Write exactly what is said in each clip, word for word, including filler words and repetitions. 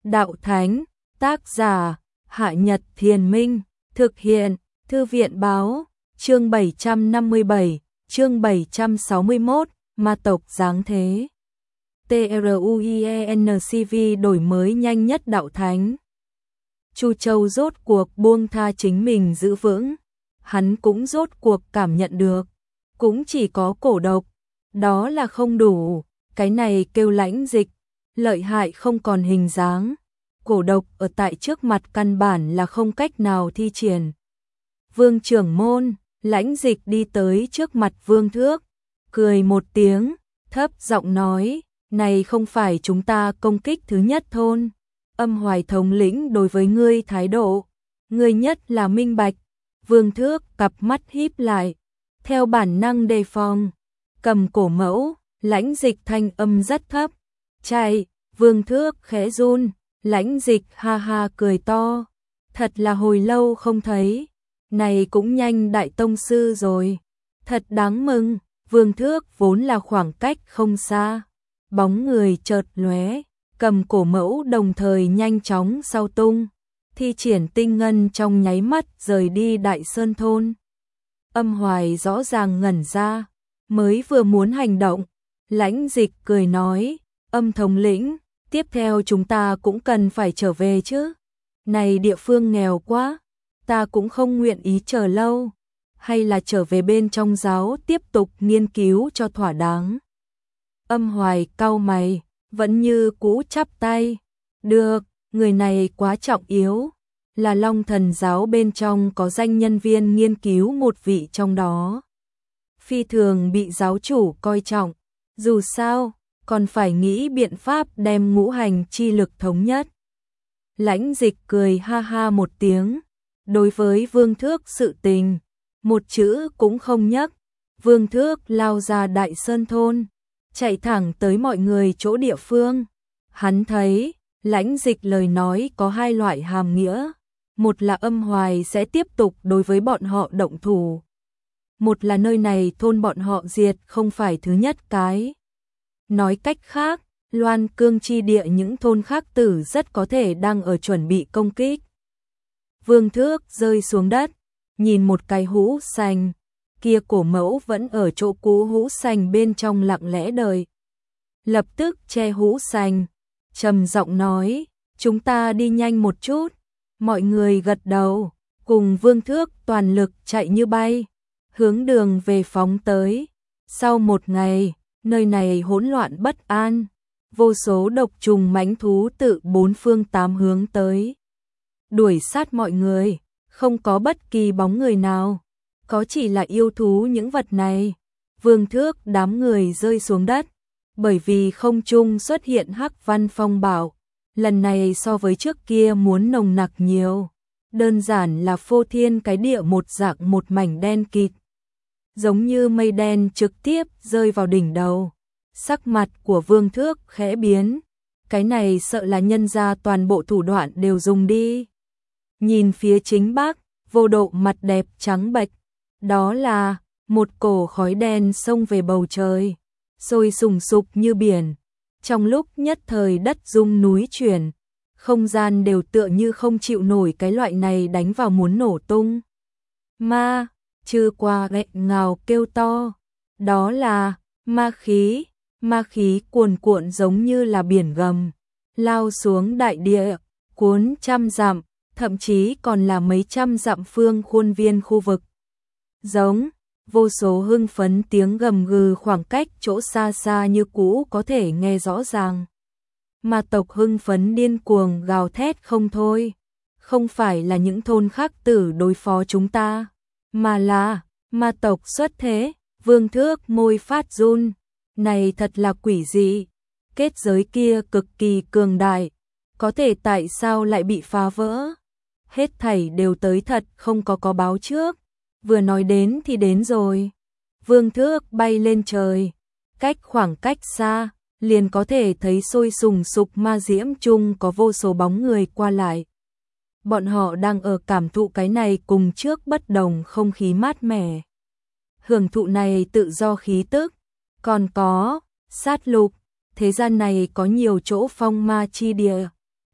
Đạo Thánh, tác giả, Hạ Nhật Thiền Minh, thực hiện, Thư viện Báo, chương bảy trăm năm mươi bảy, chương bảy trăm sáu mươi mốt, Ma tộc giáng thế. TRUIENCV đổi mới nhanh nhất Đạo Thánh. Chu Châu rốt cuộc buông tha chính mình giữ vững, hắn cũng rốt cuộc cảm nhận được, cũng chỉ có cổ độc, đó là không đủ, cái này kêu lãnh dịch, lợi hại không còn hình dáng, cổ độc ở tại trước mặt căn bản là không cách nào thi triển. Vương trưởng môn, lãnh dịch đi tới trước mặt Vương Thước, cười một tiếng, thấp giọng nói, này không phải chúng ta công kích thứ nhất thôn, Âm Hoài thống lĩnh đối với ngươi thái độ, ngươi nhất là minh bạch. Vương Thước cặp mắt híp lại, theo bản năng đề phòng, cầm cổ mẫu, lãnh dịch thanh âm rất thấp, chạy. Vương Thước khẽ run, lãnh dịch ha ha cười to, thật là hồi lâu không thấy, này cũng nhanh đại tông sư rồi, thật đáng mừng. Vương Thước vốn là khoảng cách không xa, bóng người chợt lóe, cầm cổ mẫu đồng thời nhanh chóng sau tung, thi triển tinh ngân trong nháy mắt rời đi Đại Sơn thôn. Âm Hoài rõ ràng ngẩn ra, mới vừa muốn hành động, lãnh dịch cười nói, Âm thống lĩnh, tiếp theo chúng ta cũng cần phải trở về chứ, này địa phương nghèo quá, ta cũng không nguyện ý chờ lâu, hay là trở về bên trong giáo tiếp tục nghiên cứu cho thỏa đáng. Âm Hoài cau mày, vẫn như cũ chắp tay, được, người này quá trọng yếu, là Long Thần giáo bên trong có danh nhân viên nghiên cứu một vị trong đó. Phi thường bị giáo chủ coi trọng, dù sao, còn phải nghĩ biện pháp đem ngũ hành chi lực thống nhất. Lãnh dịch cười ha ha một tiếng, đối với Vương Thước sự tình, một chữ cũng không nhắc. Vương Thước lao ra Đại Sơn thôn, chạy thẳng tới mọi người chỗ địa phương. Hắn thấy, lãnh dịch lời nói có hai loại hàm nghĩa, một là Âm Hoài sẽ tiếp tục đối với bọn họ động thủ, một là nơi này thôn bọn họ diệt không phải thứ nhất cái. Nói cách khác, Loan Cương chi địa những thôn khác tử rất có thể đang ở chuẩn bị công kích. Vương Thước rơi xuống đất, nhìn một cái hũ sành, kia cổ mẫu vẫn ở chỗ cũ hũ sành bên trong lặng lẽ đợi. Lập tức che hũ sành, trầm giọng nói, chúng ta đi nhanh một chút. Mọi người gật đầu, cùng Vương Thước toàn lực chạy như bay, hướng đường về phóng tới. Sau một ngày, nơi này hỗn loạn bất an, vô số độc trùng mãnh thú tự bốn phương tám hướng tới, đuổi sát mọi người, không có bất kỳ bóng người nào, có chỉ là yêu thú những vật này. Vương Thước đám người rơi xuống đất, bởi vì không trung xuất hiện hắc văn phong bảo, lần này so với trước kia muốn nồng nặc nhiều, đơn giản là phô thiên cái địa một dạng một mảnh đen kịt, giống như mây đen trực tiếp rơi vào đỉnh đầu. Sắc mặt của Vương Thước khẽ biến, cái này sợ là nhân ra toàn bộ thủ đoạn đều dùng đi. Nhìn phía chính bắc, vô độ mặt đẹp trắng bệch, đó là một cổ khói đen xông về bầu trời, sôi sùng sục như biển. Trong lúc nhất thời đất rung núi chuyển, không gian đều tựa như không chịu nổi cái loại này đánh vào muốn nổ tung. Ma, chư qua nghẹn ngào kêu to, đó là ma khí, ma khí cuồn cuộn giống như là biển gầm, lao xuống đại địa, cuốn trăm dặm, thậm chí còn là mấy trăm dặm phương khuôn viên khu vực. Giống, vô số hưng phấn tiếng gầm gừ khoảng cách chỗ xa xa như cũ có thể nghe rõ ràng. Ma tộc hưng phấn điên cuồng gào thét không thôi, không phải là những thôn khác tử đối phó chúng ta, mà là ma tộc xuất thế. Vương Thước môi phát run, này thật là quỷ dị, kết giới kia cực kỳ cường đại, có thể tại sao lại bị phá vỡ? Hết thảy đều tới thật không có có báo trước, vừa nói đến thì đến rồi. Vương Thước bay lên trời, cách khoảng cách xa, liền có thể thấy sôi sùng sục ma diễm chung có vô số bóng người qua lại. Bọn họ đang ở cảm thụ cái này cùng trước bất đồng không khí mát mẻ. Hưởng thụ này tự do khí tức, còn có sát lục, thế gian này có nhiều chỗ phong ma chi địa,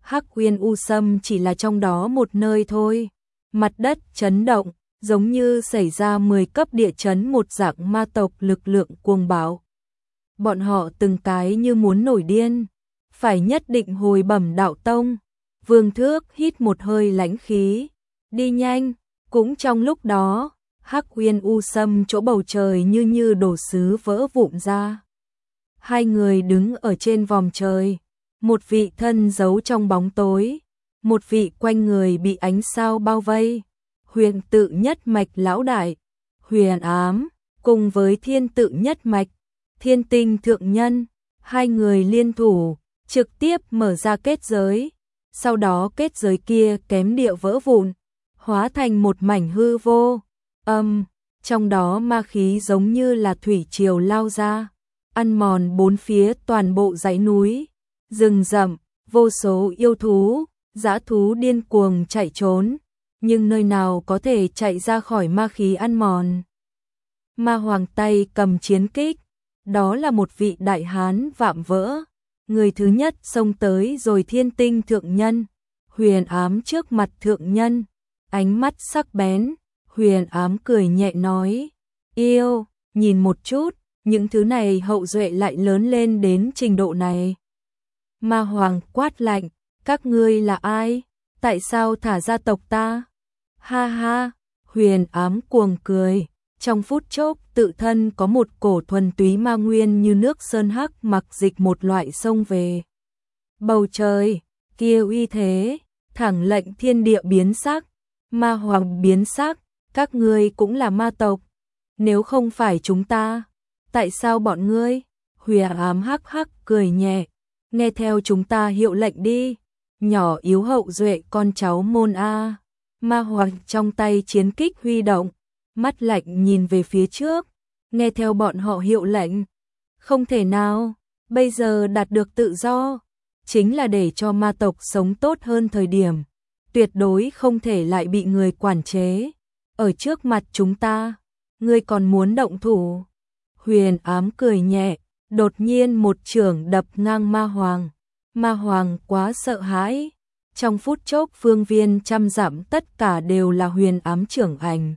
Hắc Uyên U Sâm chỉ là trong đó một nơi thôi. Mặt đất chấn động, giống như xảy ra mười cấp địa chấn, một dạng ma tộc lực lượng cuồng bạo. Bọn họ từng cái như muốn nổi điên, phải nhất định hồi bẩm đạo tông. Vương Thước hít một hơi lãnh khí, đi nhanh. Cũng trong lúc đó, Hắc Uyên U Sâm chỗ bầu trời như như đổ sứ vỡ vụn ra. Hai người đứng ở trên vòm trời, một vị thân giấu trong bóng tối, một vị quanh người bị ánh sao bao vây. Huyền tự nhất mạch lão đại, Huyền Ám, cùng với Thiên tự nhất mạch, Thiên Tinh thượng nhân, hai người liên thủ, trực tiếp mở ra kết giới. Sau đó kết giới kia kém địa vỡ vụn, hóa thành một mảnh hư vô. Âm, trong đó ma khí giống như là thủy triều lao ra, ăn mòn bốn phía toàn bộ dãy núi, rừng rậm, vô số yêu thú, dã thú điên cuồng chạy trốn, nhưng nơi nào có thể chạy ra khỏi ma khí ăn mòn. Ma Hoàng tay cầm chiến kích, đó là một vị đại hán vạm vỡ, người thứ nhất xông tới rồi. Thiên Tinh thượng nhân, Huyền Ám trước mặt thượng nhân, ánh mắt sắc bén. Huyền Ám cười nhẹ nói, yêu, nhìn một chút, những thứ này hậu duệ lại lớn lên đến trình độ này. Ma Hoàng quát lạnh, các ngươi là ai? Tại sao thả ra tộc ta? Ha ha, Huyền Ám cuồng cười, trong phút chốc tự thân có một cổ thuần túy ma nguyên như nước sơn hắc mặc dịch một loại xông về. Bầu trời, kia uy thế, thẳng lệnh thiên địa biến sắc. Ma Hoàng biến sắc, các ngươi cũng là ma tộc. Nếu không phải chúng ta, tại sao bọn ngươi? Huyền Ám hắc hắc cười nhẹ, nghe theo chúng ta hiệu lệnh đi, nhỏ yếu hậu duệ con cháu môn A. Ma Hoàng trong tay chiến kích huy động, mắt lạnh nhìn về phía trước, nghe theo bọn họ hiệu lệnh. Không thể nào, bây giờ đạt được tự do, chính là để cho ma tộc sống tốt hơn thời điểm, tuyệt đối không thể lại bị người quản chế. Ở trước mặt chúng ta, ngươi còn muốn động thủ? Huyền Ám cười nhẹ, đột nhiên một chưởng đập ngang Ma Hoàng. Ma Hoàng quá sợ hãi, trong phút chốc phương viên trăm dặm tất cả đều là Huyền Ám chưởng ảnh,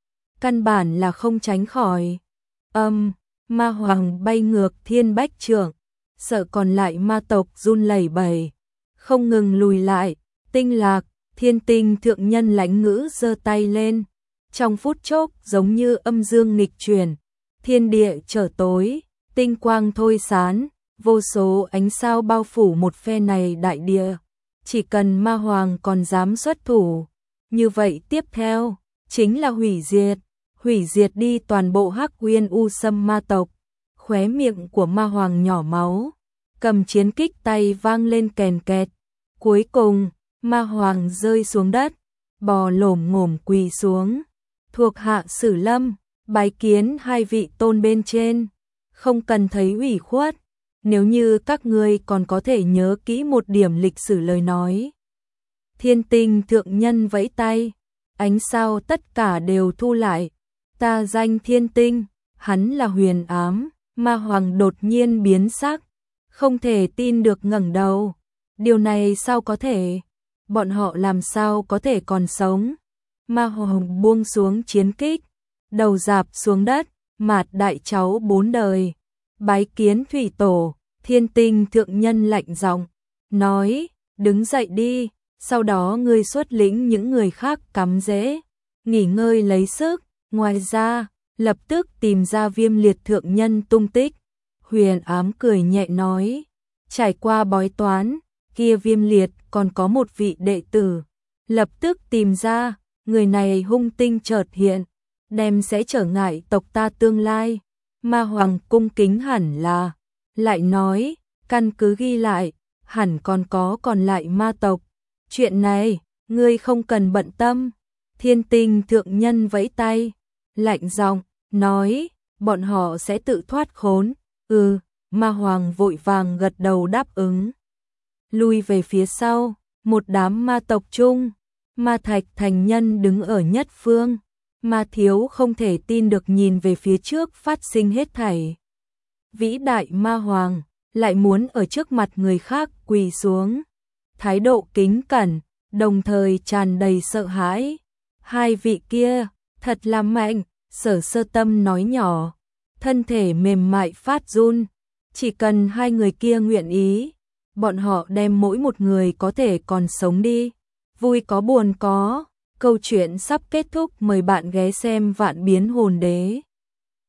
căn bản là không tránh khỏi. Âm, Ma Hoàng bay ngược thiên bách chưởng, sợ còn lại ma tộc run lẩy bẩy, không ngừng lùi lại. Tinh Lạc, Thiên Tinh thượng nhân lãnh ngữ giơ tay lên, trong phút chốc giống như âm dương nghịch chuyển, thiên địa trở tối, tinh quang thôi sán, vô số ánh sao bao phủ một phe này đại địa. Chỉ cần Ma Hoàng còn dám xuất thủ, như vậy tiếp theo chính là hủy diệt, hủy diệt đi toàn bộ Hắc Uyên U Sâm ma tộc. Khóe miệng của Ma Hoàng nhỏ máu, cầm chiến kích tay vang lên kèn kẹt. Cuối cùng, Ma Hoàng rơi xuống đất, bò lổm ngổm quỳ xuống. Thuộc hạ Sử Lâm, bái kiến hai vị tôn bên trên, không cần thấy ủy khuất, nếu như các ngươi còn có thể nhớ kỹ một điểm lịch sử lời nói. Thiên Tinh thượng nhân vẫy tay, ánh sao tất cả đều thu lại. Ta danh Thiên Tinh, hắn là Huyền Ám. Ma Hoàng đột nhiên biến sắc, không thể tin được ngẩng đầu. Điều này sao có thể? Bọn họ làm sao có thể còn sống? Ma Hoàng buông xuống chiến kích, đầu rạp xuống đất, mạt đại cháu bốn đời, bái kiến thủy tổ. Thiên Tinh thượng nhân lạnh giọng nói, đứng dậy đi, sau đó ngươi xuất lĩnh những người khác cắm rễ, nghỉ ngơi lấy sức. Ngoài ra, lập tức tìm ra Viêm Liệt thượng nhân tung tích. Huyền Ám cười nhẹ nói, trải qua bói toán, kia Viêm Liệt còn có một vị đệ tử, lập tức tìm ra, người này hung tinh chợt hiện, đem sẽ trở ngại tộc ta tương lai. Ma Hoàng cung kính hẳn là, lại nói, căn cứ ghi lại, hẳn còn có còn lại ma tộc. Chuyện này, ngươi không cần bận tâm. Thiên Tinh thượng nhân vẫy tay, lạnh giọng nói, bọn họ sẽ tự thoát khốn. Ừ, Ma Hoàng vội vàng gật đầu đáp ứng. Lui về phía sau, một đám ma tộc chung, Ma Thạch thành nhân đứng ở nhất phương. Ma Thiếu không thể tin được nhìn về phía trước phát sinh hết thảy. Vĩ đại Ma Hoàng lại muốn ở trước mặt người khác quỳ xuống. thái độ kính cẩn, đồng thời tràn đầy sợ hãi. Hai vị kia, thật là mạnh, Sở Sơ Tâm nói nhỏ, thân thể mềm mại phát run, chỉ cần hai người kia nguyện ý, bọn họ đem mỗi một người có thể còn sống đi. Vui có buồn có, câu chuyện sắp kết thúc, mời bạn ghé xem Vạn Biến Hồn Đế.